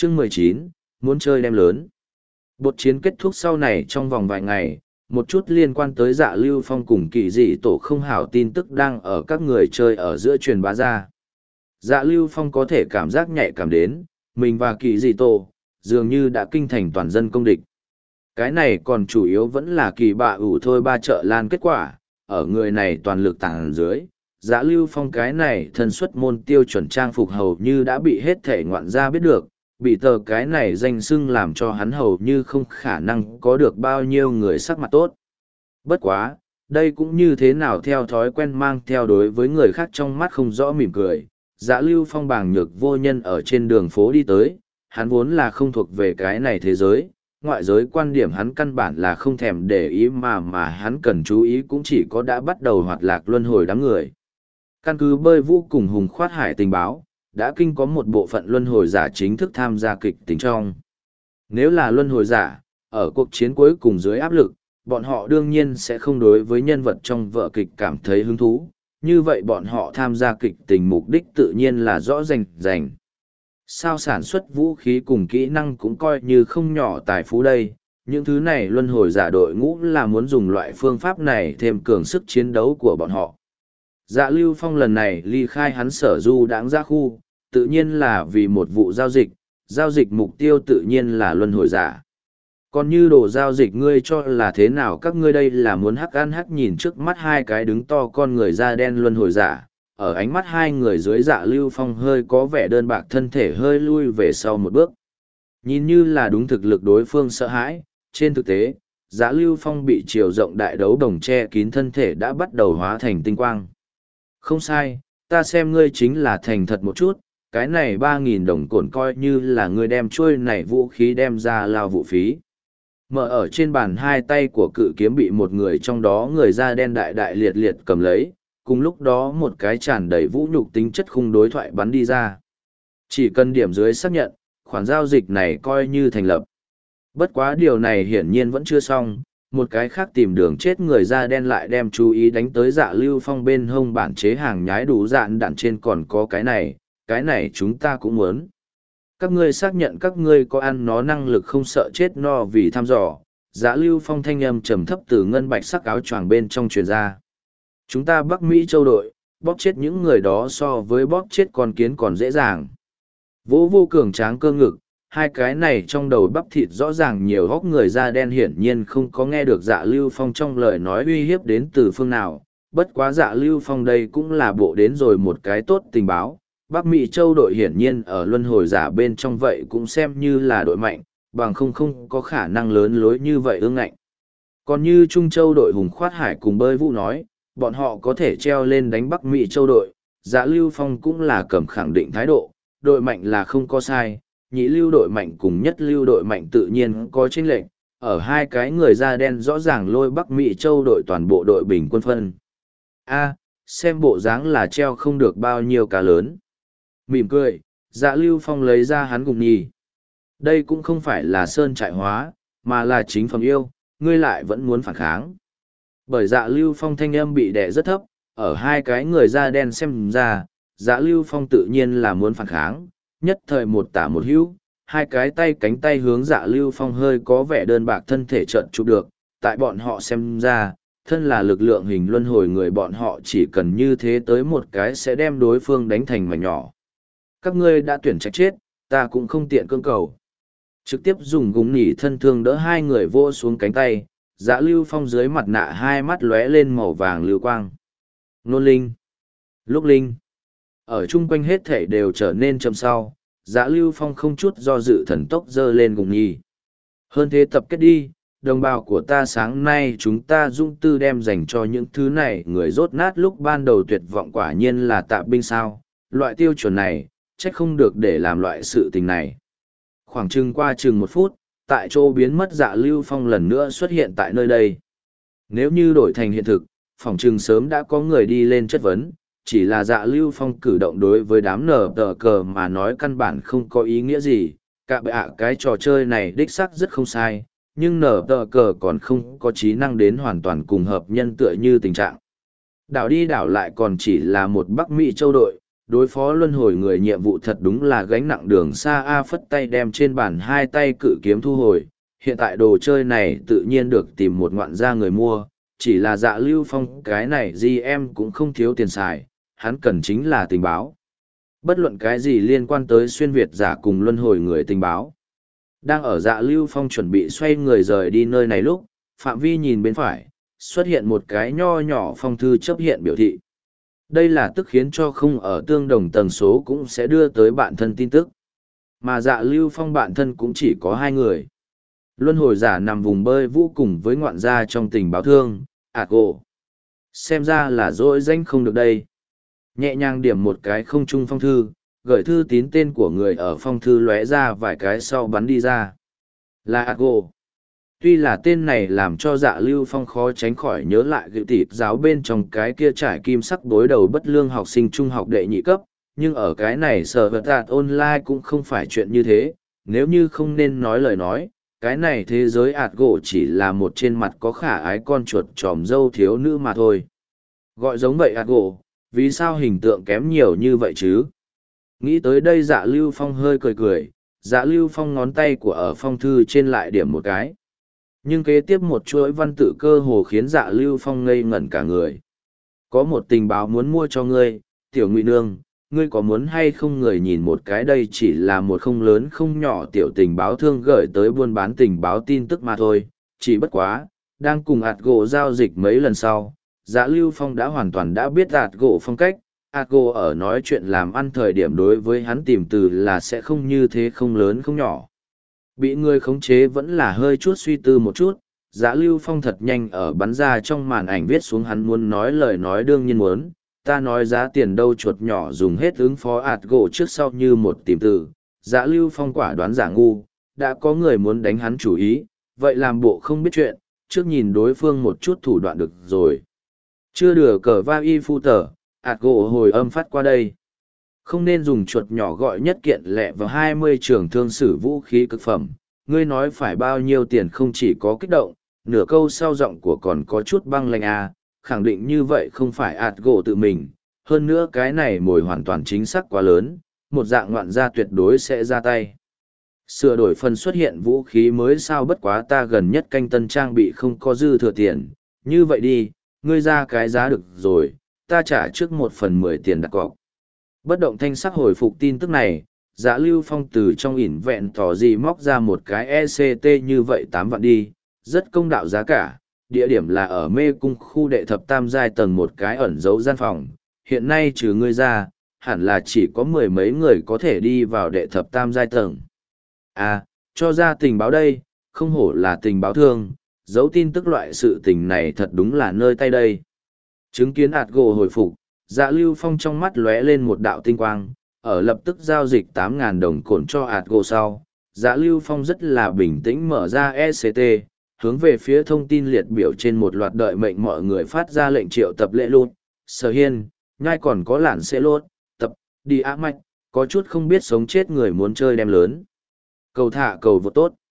Chương 19, muốn chơi đem lớn. Bột chiến kết thúc sau này trong vòng vài ngày, một chút liên quan tới Dạ Lưu Phong cùng kỳ dị tổ không hảo tin tức đang ở các người chơi ở giữa truyền bá ra. Dạ Lưu Phong có thể cảm giác nhạy cảm đến, mình và kỳ dị tổ, dường như đã kinh thành toàn dân công địch. Cái này còn chủ yếu vẫn là kỳ bạ ủ thôi ba trợ lan kết quả, ở người này toàn lực tàng dưới. Dạ Lưu Phong cái này thân xuất môn tiêu chuẩn trang phục hầu như đã bị hết thể ngoạn gia biết được, bị tờ cái này danh xưng làm cho hắn hầu như không khả năng có được bao nhiêu người sắc mặt tốt. Bất quá, đây cũng như thế nào theo thói quen mang theo đối với người khác trong mắt không rõ mỉm cười. Dạ Lưu Phong bàng nhược vô nhân ở trên đường phố đi tới, hắn vốn là không thuộc về cái này thế giới, ngoại giới quan điểm hắn căn bản là không thèm để ý mà hắn cần chú ý cũng chỉ có đã bắt đầu hoạt lạc luân hồi đám người. Căn cứ bơi vũ cùng hùng khoát hải tình báo, đã kinh có một bộ phận luân hồi giả chính thức tham gia kịch tính trong. Nếu là luân hồi giả, ở cuộc chiến cuối cùng dưới áp lực, bọn họ đương nhiên sẽ không đối với nhân vật trong vở kịch cảm thấy hứng thú, như vậy bọn họ tham gia kịch tình mục đích tự nhiên là rõ rành. Sao sản xuất vũ khí cùng kỹ năng cũng coi như không nhỏ tài phú đây, những thứ này luân hồi giả đội ngũ là muốn dùng loại phương pháp này thêm cường sức chiến đấu của bọn họ. Dạ Lưu Phong lần này ly khai hắn sở du đãng ra khu, tự nhiên là vì một vụ giao dịch mục tiêu tự nhiên là luân hồi giả. Còn như đồ giao dịch ngươi cho là thế nào, các ngươi đây là muốn hắc ăn hắc nhìn trước mắt hai cái đứng to con người da đen luân hồi giả, ở ánh mắt hai người dưới Dạ Lưu Phong hơi có vẻ đơn bạc thân thể hơi lui về sau một bước. Nhìn như là đúng thực lực đối phương sợ hãi, trên thực tế, Dạ Lưu Phong bị chiều rộng đại đấu đồng che kín thân thể đã bắt đầu hóa thành tinh quang. Không sai, ta xem ngươi chính là thành thật một chút, cái này 3.000 đồng cổn coi như là ngươi đem trôi này vũ khí đem ra lao vụ phí. Mở ở trên bàn hai tay của cự kiếm bị một người trong đó người da đen đại liệt liệt cầm lấy, cùng lúc đó một cái tràn đầy vũ nhục tính chất khung đối thoại bắn đi ra. Chỉ cần điểm dưới xác nhận, khoản giao dịch này coi như thành lập. Bất quá điều này hiển nhiên vẫn chưa xong, một cái khác tìm đường chết người da đen lại đem chú ý đánh tới Dạ Lưu Phong bên hông bản chế hàng nhái đủ dạn đạn trên còn có cái này chúng ta cũng muốn. Các ngươi xác nhận các ngươi có ăn nó năng lực không sợ chết no vì thăm dò. Dạ Lưu Phong thanh âm trầm thấp từ ngân bạch sắc áo choàng bên trong truyền ra. Chúng ta Bắc Mỹ châu đội, bóp chết những người đó so với bóp chết con kiến còn dễ dàng. Vô cường tráng cơ ngực, hai cái này trong đầu bắp thịt rõ ràng nhiều hốc người da đen hiển nhiên không có nghe được Dạ Lưu Phong trong lời nói uy hiếp đến từ phương nào. Bất quá Dạ Lưu Phong đây cũng là bộ đến rồi một cái tốt tình báo. Bắc Mỹ châu đội hiển nhiên ở luân hồi giả bên trong vậy cũng xem như là đội mạnh, bằng không có khả năng lớn lối như vậy ương ngạnh. Còn như Trung Châu đội hùng khoát hải cùng bơi vũ nói, bọn họ có thể treo lên đánh Bắc Mỹ châu đội, Dạ Lưu Phong cũng là cầm khẳng định thái độ, đội mạnh là không có sai, nhị lưu đội mạnh cùng nhất lưu đội mạnh tự nhiên có chênh lệch, ở hai cái người da đen rõ ràng lôi Bắc Mỹ châu đội toàn bộ đội bình quân phân. Xem bộ dáng là treo không được bao nhiêu cá lớn. Mỉm cười, Dạ Lưu Phong lấy ra hắn gục nhì. Đây cũng không phải là sơn trại hóa, mà là chính phẩm yêu, ngươi lại vẫn muốn phản kháng. Bởi Dạ Lưu Phong thanh âm bị đè rất thấp, ở hai cái người da đen xem ra, Dạ Lưu Phong tự nhiên là muốn phản kháng, nhất thời một tả một hữu, hai cái tay cánh tay hướng Dạ Lưu Phong hơi có vẻ đơn bạc thân thể trận chụp được, tại bọn họ xem ra, thân là lực lượng hình luân hồi người bọn họ chỉ cần như thế tới một cái sẽ đem đối phương đánh thành mảnh nhỏ. Các ngươi đã tuyển trách chết, ta cũng không tiện cưỡng cầu. Trực tiếp dùng gúng nỉ thân thương đỡ hai người vô xuống cánh tay, Dạ Lưu Phong dưới mặt nạ hai mắt lóe lên màu vàng lưu quang. Nôn linh. Lúc linh. Ở chung quanh hết thể đều trở nên chậm sau, Dạ Lưu Phong không chút do dự thần tốc giơ lên gúng nỉ. Hơn thế tập kết đi, đồng bào của ta sáng nay chúng ta dung tư đem dành cho những thứ này người rốt nát lúc ban đầu tuyệt vọng quả nhiên là tạ binh sao, loại tiêu chuẩn này, trách không được để làm loại sự tình này. Khoảng qua chừng 1 phút, tại chỗ biến mất Dạ Lưu Phong lần nữa xuất hiện tại nơi đây. Nếu như đổi thành hiện thực, phỏng chừng sớm đã có người đi lên chất vấn, chỉ là Dạ Lưu Phong cử động đối với đám nở tờ cờ mà nói căn bản không có ý nghĩa gì, cả bệ cái trò chơi này đích xác rất không sai, nhưng nở tờ cờ còn không có trí năng đến hoàn toàn cùng hợp nhân tựa như tình trạng. Đảo đi đảo lại còn chỉ là một Bắc Mỹ châu đội, đối phó luân hồi người nhiệm vụ thật đúng là gánh nặng đường xa. A phất tay đem trên bàn hai tay cự kiếm thu hồi, hiện tại đồ chơi này tự nhiên được tìm một ngoạn gia người mua, chỉ là Dạ Lưu Phong cái này GM cũng không thiếu tiền xài, hắn cần chính là tình báo. Bất luận cái gì liên quan tới xuyên Việt giả cùng luân hồi người tình báo. Đang ở Dạ Lưu Phong chuẩn bị xoay người rời đi nơi này lúc, phạm vi nhìn bên phải, xuất hiện một cái nho nhỏ phong thư chấp hiện biểu thị. Đây là tức khiến cho không ở tương đồng tần số cũng sẽ đưa tới bạn thân tin tức. Mà Dạ Lưu Phong bạn thân cũng chỉ có hai người. Luân hồi giả nằm vùng bơi vũ cùng với ngoạn gia trong tình báo thương, Atgo. Xem ra là dỗi danh không được đây. Nhẹ nhàng điểm một cái không trung phong thư, gửi thư tín tên của người ở phong thư lóe ra vài cái sau bắn đi ra. Là Atgo. Tuy là tên này làm cho Dạ Lưu Phong khó tránh khỏi nhớ lại gựu tịt giáo bên trong cái kia trải kim sắc đối đầu bất lương học sinh trung học đệ nhị cấp, nhưng ở cái này sở vật tạt online cũng không phải chuyện như thế, nếu như không nên nói lời nói, cái này thế giới ạt gỗ chỉ là một trên mặt có khả ái con chuột tròm dâu thiếu nữ mà thôi. Gọi giống vậy ạt gỗ, vì sao hình tượng kém nhiều như vậy chứ? Nghĩ tới đây Dạ Lưu Phong hơi cười cười, Dạ Lưu Phong ngón tay của ở phong thư trên lại điểm một cái. Nhưng kế tiếp một chuỗi văn tự cơ hồ khiến Dạ Lưu Phong ngây ngẩn cả người. Có một tình báo muốn mua cho ngươi, tiểu ngụy nương, ngươi có muốn hay không người nhìn một cái, đây chỉ là một không lớn không nhỏ tiểu tình báo thương gửi tới buôn bán tình báo tin tức mà thôi, chỉ bất quá, đang cùng ạt gỗ giao dịch mấy lần sau, Dạ Lưu Phong đã hoàn toàn đã biết ạt gỗ phong cách, ạt gỗ ở nói chuyện làm ăn thời điểm đối với hắn tìm từ là sẽ không như thế không lớn không nhỏ. Bị người khống chế vẫn là hơi chút suy tư một chút, Dạ Lưu Phong thật nhanh ở bắn ra trong màn ảnh viết xuống hắn muốn nói lời nói đương nhiên muốn, ta nói giá tiền đâu chuột nhỏ dùng hết ứng phó ạt gỗ trước sau như một tìm từ. Dạ Lưu Phong quả đoán giả ngu, đã có người muốn đánh hắn chủ ý, vậy làm bộ không biết chuyện, trước nhìn đối phương một chút thủ đoạn được rồi. Chưa đưa cờ va y phu tờ, ạt gỗ hồi âm phát qua đây. Không nên dùng chuột nhỏ gọi nhất kiện lẹ vào 20 trường thương sử vũ khí cực phẩm, ngươi nói phải bao nhiêu tiền không chỉ có kích động, nửa câu sau giọng của còn có chút băng lạnh à, khẳng định như vậy không phải ạt gỗ tự mình, hơn nữa cái này mồi hoàn toàn chính xác quá lớn, một dạng ngoạn gia tuyệt đối sẽ ra tay. Sửa đổi phần xuất hiện vũ khí mới sao, bất quá ta gần nhất canh tân trang bị không có dư thừa tiền, như vậy đi, ngươi ra cái giá được rồi, ta trả trước 1/10 tiền đặt cọc. Bất động thanh sắc hồi phục tin tức này, Dạ Lưu Phong từ trong ỉn vẹn tỏ gì móc ra một cái ECT như vậy 8 vạn đi, rất công đạo giá cả, địa điểm là ở mê cung khu đệ thập tam giai tầng một cái ẩn giấu gian phòng, hiện nay trừ ngươi ra, hẳn là chỉ có 10 mấy người có thể đi vào đệ thập tam giai tầng. À, cho ra tình báo đây, không hổ là tình báo thương, giấu tin tức loại sự tình này thật đúng là nơi tay đây. Chứng kiến ạt gỗ hồi phục, Dạ Lưu Phong trong mắt lóe lên một đạo tinh quang, ở lập tức giao dịch 8.000 đồng cổn cho ạt gỗ sau. Dạ Lưu Phong rất là bình tĩnh mở ra ECT, hướng về phía thông tin liệt biểu trên một loạt đợi mệnh mọi người phát ra lệnh triệu tập lễ lụt, sở hiên, nhai còn có lản sẽ lốt, tập, đi ác mạch, có chút không biết sống chết người muốn chơi đem lớn. Cầu thả cầu vô tốt.